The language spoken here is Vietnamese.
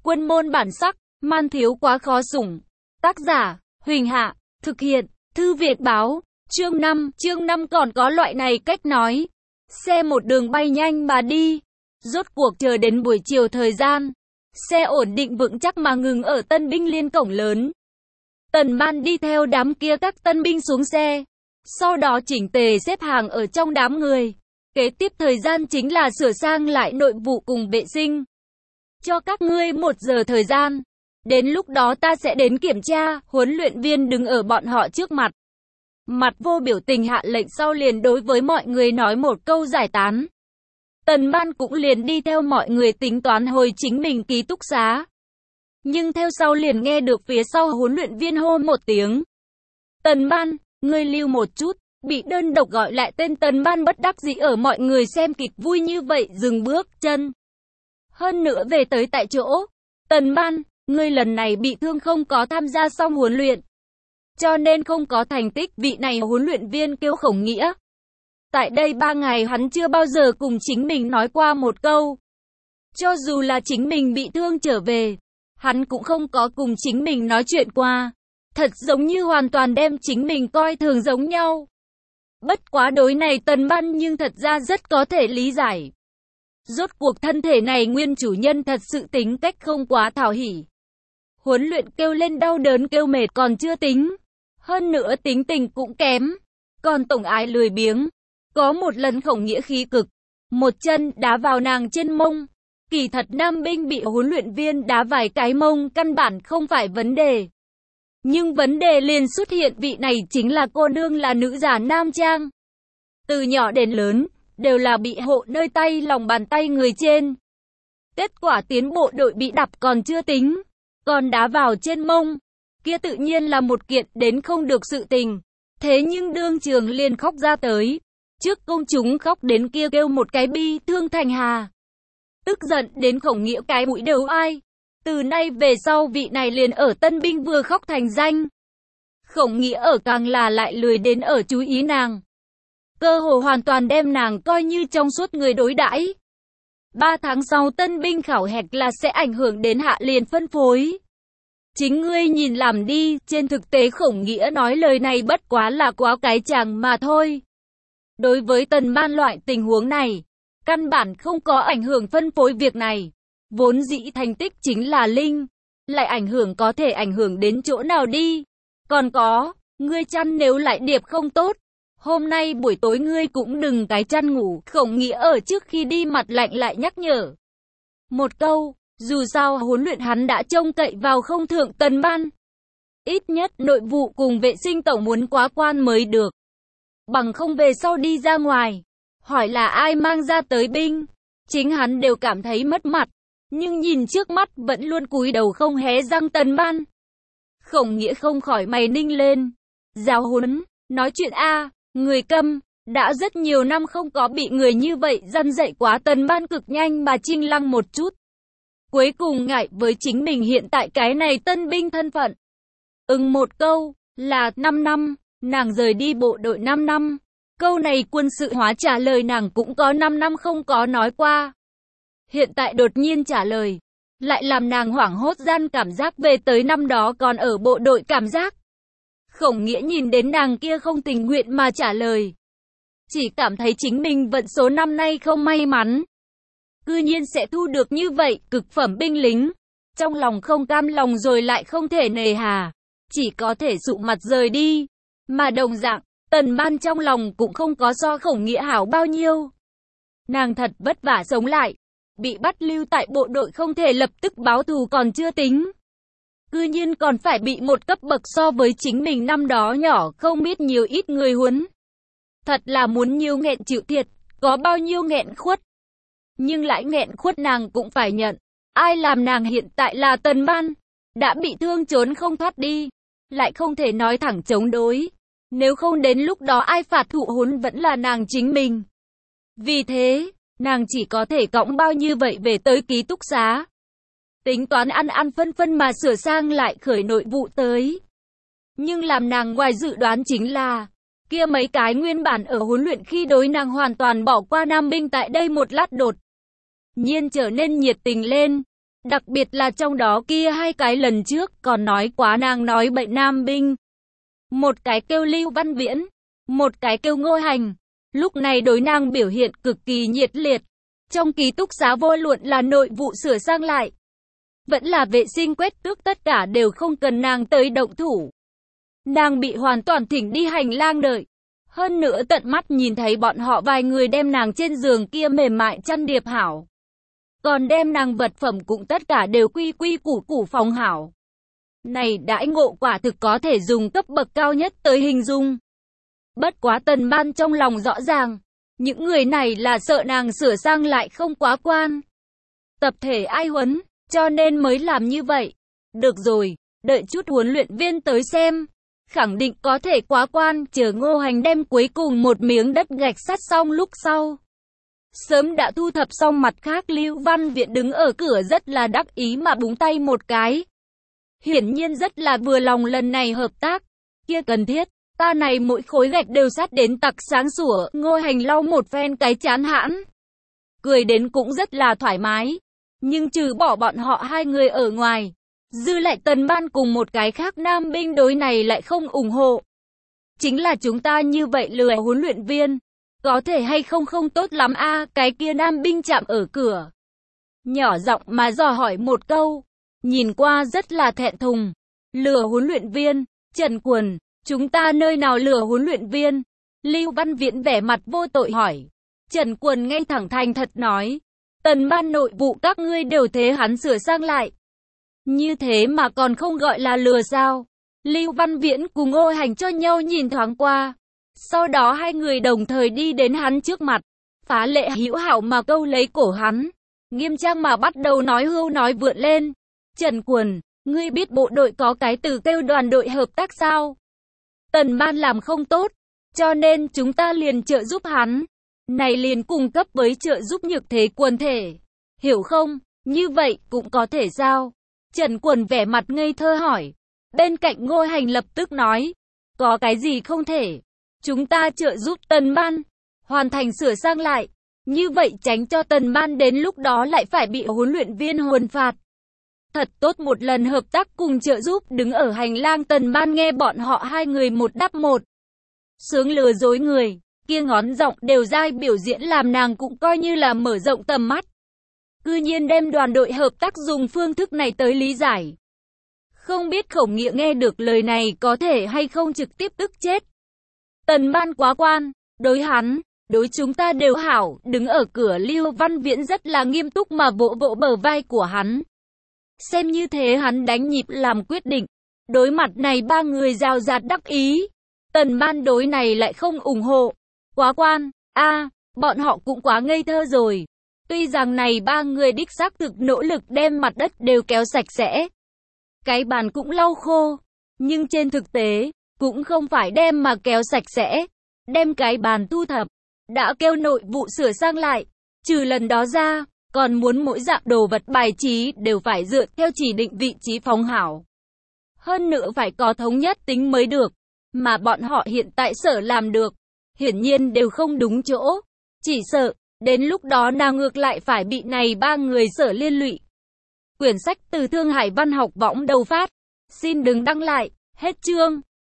Quân môn bản sắc, man thiếu quá khó sủng. Tác giả, Huỳnh Hạ, thực hiện, Thư Việt Báo, chương 5 còn có loại này cách nói. Xe một đường bay nhanh mà đi. Rốt cuộc chờ đến buổi chiều thời gian. Xe ổn định vững chắc mà ngừng ở tân binh liên cổng lớn. Tần Ban đi theo đám kia các tân binh xuống xe. Sau đó chỉnh tề xếp hàng ở trong đám người. Kế tiếp thời gian chính là sửa sang lại nội vụ cùng vệ sinh. Cho các ngươi 1 giờ thời gian. Đến lúc đó ta sẽ đến kiểm tra. Huấn luyện viên đứng ở bọn họ trước mặt. Mặt vô biểu tình hạ lệnh sau liền đối với mọi người nói một câu giải tán. Tần Ban cũng liền đi theo mọi người tính toán hồi chính mình ký túc xá. Nhưng theo sau liền nghe được phía sau huấn luyện viên hô một tiếng. Tần Ban, ngươi lưu một chút. Bị đơn độc gọi lại tên Tần Ban bất đắc dĩ ở mọi người xem kịch vui như vậy dừng bước chân. Hơn nữa về tới tại chỗ. Tần Ban, ngươi lần này bị thương không có tham gia xong huấn luyện. Cho nên không có thành tích, vị này huấn luyện viên kêu Khổng Nghĩa. Tại đây 3 ngày hắn chưa bao giờ cùng chính mình nói qua một câu. Cho dù là chính mình bị thương trở về, hắn cũng không có cùng chính mình nói chuyện qua. Thật giống như hoàn toàn đem chính mình coi thường giống nhau. Bất quá đối này Tần Ban nhưng thật ra rất có thể lý giải. Rốt cuộc thân thể này nguyên chủ nhân thật sự tính cách không quá thảo hỉ. Huấn luyện kêu lên đau đớn kêu mệt còn chưa tính. Hơn nữa tính tình cũng kém. Còn tổng ái lười biếng. Có một lần Khổng Nghĩa khí cực. Một chân đá vào nàng trên mông. Kỳ thật nam binh bị huấn luyện viên đá vài cái mông căn bản không phải vấn đề. Nhưng vấn đề liền xuất hiện, vị này chính là cô nương là nữ giả nam trang. Từ nhỏ đến lớn, đều là bị hộ nơi tay lòng bàn tay người trên. Kết quả tiến bộ đội bị đập còn chưa tính. Còn đá vào trên mông. Kia tự nhiên là một kiện đến không được sự tình. Thế nhưng đương trường liền khóc ra tới. Trước công chúng khóc đến kia kêu một cái bi thương thành hà. Tức giận đến Khổng Nghĩa cái mũi đều ai. Từ nay về sau vị này liền ở tân binh vừa khóc thành danh. Khổng Nghĩa ở càng là lại lười đến ở chú ý nàng. Cơ hồ hoàn toàn đem nàng coi như trong suốt người đối đãi. 3 tháng sau tân binh khảo hạch là sẽ ảnh hưởng đến hạ liền phân phối. Chính ngươi nhìn làm đi, trên thực tế Khổng Nghĩa nói lời này bất quá là quá cái chàng mà thôi. Đối với Tần Ban loại tình huống này, căn bản không có ảnh hưởng phân phối việc này. Vốn dĩ thành tích chính là linh, lại ảnh hưởng có thể ảnh hưởng đến chỗ nào đi. Còn có, ngươi chăn nếu lại điệp không tốt, hôm nay buổi tối ngươi cũng đừng cái chăn ngủ. Khổng Nghĩa ở trước khi đi mặt lạnh lại nhắc nhở một câu, dù sao huấn luyện hắn đã trông cậy vào không thượng Tần Ban. Ít nhất nội vụ cùng vệ sinh tổng muốn quá quan mới được. Bằng không về sau đi ra ngoài, hỏi là ai mang ra tới binh, chính hắn đều cảm thấy mất mặt. Nhưng nhìn trước mắt vẫn luôn cúi đầu không hé răng Tần Ban. Khổng Nghĩa không khỏi mày ninh lên. Giáo huấn, nói chuyện a, người câm, đã rất nhiều năm không có bị người như vậy răn dạy quá. Tần Ban cực nhanh mà chinh lăng một chút. Cuối cùng ngại với chính mình hiện tại cái này tân binh thân phận. Một câu, là 5 năm, nàng rời đi bộ đội 5 năm. Câu này quân sự hóa trả lời nàng cũng có 5 năm không có nói qua. Hiện tại đột nhiên trả lời, lại làm nàng hoảng hốt gian cảm giác về tới năm đó còn ở bộ đội cảm giác. Khổng Nghĩa nhìn đến nàng kia không tình nguyện mà trả lời. Chỉ cảm thấy chính mình vận số năm nay không may mắn. Cư nhiên sẽ thu được như vậy, cực phẩm binh lính. Trong lòng không cam lòng rồi lại không thể nề hà. Chỉ có thể sụ mặt rời đi. Mà đồng dạng, Tần Ban trong lòng cũng không có so Khổng Nghĩa hảo bao nhiêu. Nàng thật vất vả sống lại. Bị bắt lưu tại bộ đội không thể lập tức báo thù còn chưa tính. Cư nhiên còn phải bị một cấp bậc so với chính mình năm đó nhỏ không biết nhiều ít người huấn. Thật là muốn nhiều nghẹn chịu thiệt, có bao nhiêu nghẹn khuất. Nhưng lại nghẹn khuất nàng cũng phải nhận. Ai làm nàng hiện tại là Tần Ban, đã bị thương trốn không thoát đi, lại không thể nói thẳng chống đối. Nếu không đến lúc đó ai phạt thụ huấn vẫn là nàng chính mình. Vì thế, nàng chỉ có thể cõng bao như vậy về tới ký túc xá. Tính toán ăn phân phân mà sửa sang lại khởi nội vụ tới. Nhưng làm nàng ngoài dự đoán chính là, kia mấy cái nguyên bản ở huấn luyện khi đối nàng hoàn toàn bỏ qua nam binh tại đây một lát đột nhiên trở nên nhiệt tình lên. Đặc biệt là trong đó kia hai cái lần trước còn nói quá nàng nói bệnh nam binh. Một cái kêu Lưu Văn Viễn, một cái kêu Ngô Hành. Lúc này đối nàng biểu hiện cực kỳ nhiệt liệt. Trong ký túc xá vô luận là nội vụ sửa sang lại, vẫn là vệ sinh quét tước, tất cả đều không cần nàng tới động thủ. Nàng bị hoàn toàn thỉnh đi hành lang đợi. Hơn nữa tận mắt nhìn thấy bọn họ vài người đem nàng trên giường kia mềm mại chăn điệp hảo. Còn đem nàng vật phẩm cũng tất cả đều quy quy củ củ phòng hảo. Này đãi ngộ quả thực có thể dùng cấp bậc cao nhất tới hình dung. Bất quá Tần Ban trong lòng rõ ràng, những người này là sợ nàng sửa sang lại không quá quan. Tập thể ai huấn, cho nên mới làm như vậy. Được rồi, đợi chút huấn luyện viên tới xem. Khẳng định có thể quá quan, chờ Ngô Hành đem cuối cùng một miếng đất gạch sắt xong lúc sau. Sớm đã thu thập xong, mặt khác Lưu Văn Viễn đứng ở cửa rất là đắc ý mà búng tay một cái. Hiển nhiên rất là vừa lòng lần này hợp tác. Kia cần thiết, ta này mỗi khối gạch đều sắt đến tặc sáng sủa. Ngô Hành lau một phen cái chán hãn, cười đến cũng rất là thoải mái. Nhưng trừ bỏ bọn họ hai người ở ngoài, dư lại Tần Ban cùng một cái khác nam binh đối này lại không ủng hộ. Chính là chúng ta như vậy lừa huấn luyện viên, có thể hay không không tốt lắm a. Cái kia nam binh chạm ở cửa, nhỏ giọng mà dò hỏi một câu, nhìn qua rất là thẹn thùng. Lừa huấn luyện viên? Trần Quần, chúng ta nơi nào lừa huấn luyện viên? Lưu Văn Viễn vẻ mặt vô tội hỏi. Trần Quần ngay thẳng thành thật nói, Tần Ban nội vụ các ngươi đều thế hắn sửa sang lại. Như thế mà còn không gọi là lừa sao? Lưu Văn Viễn cùng Ngô Hành cho nhau nhìn thoáng qua. Sau đó hai người đồng thời đi đến hắn trước mặt, phá lệ hữu hảo mà câu lấy cổ hắn, nghiêm trang mà bắt đầu nói hưu nói vượn lên. Trần Quần, ngươi biết bộ đội có cái từ kêu đoàn đội hợp tác sao? Tần Ban làm không tốt, cho nên chúng ta liền trợ giúp hắn. Này liền cung cấp với trợ giúp nhược thế quần thể. Hiểu không? Như vậy cũng có thể sao? Trần Quần vẻ mặt ngây thơ hỏi. Bên cạnh Ngô Hành lập tức nói, có cái gì không thể? Chúng ta trợ giúp Tần Ban hoàn thành sửa sang lại. Như vậy tránh cho Tần Ban đến lúc đó lại phải bị huấn luyện viên huân phạt. Thật tốt một lần hợp tác cùng trợ giúp. Đứng ở hành lang Tần Ban nghe bọn họ hai người một đáp một. Sướng lừa dối người, kia ngón giọng đều dai biểu diễn làm nàng cũng coi như là mở rộng tầm mắt. Cư nhiên đem đoàn đội hợp tác dùng phương thức này tới lý giải. Không biết Khổng Nghĩa nghe được lời này có thể hay không trực tiếp tức chết. Tần Ban quá quan, đối hắn, đối chúng ta đều hảo. Đứng ở cửa Lưu Văn Viễn rất là nghiêm túc mà vỗ vỗ bờ vai của hắn. Xem như thế hắn đánh nhịp làm quyết định. Đối mặt này ba người rào rạt đắc ý, Tần Ban đối này lại không ủng hộ. Quá quan, bọn họ cũng quá ngây thơ rồi. Tuy rằng này ba người đích xác thực nỗ lực đem mặt đất đều kéo sạch sẽ, cái bàn cũng lau khô, nhưng trên thực tế, cũng không phải đem mà kéo sạch sẽ, đem cái bàn thu thập, đã kêu nội vụ sửa sang lại, trừ lần đó ra, còn muốn mỗi dạng đồ vật bài trí đều phải dựa theo chỉ định vị trí phóng hảo. Hơn nữa phải có thống nhất tính mới được, mà bọn họ hiện tại sở làm được, hiển nhiên đều không đúng chỗ, chỉ sợ, đến lúc đó nàng ngược lại phải bị này ba người sở liên lụy. Quyển sách từ Thương Hải Văn học võng đầu phát. Xin đừng đăng lại. Hết chương.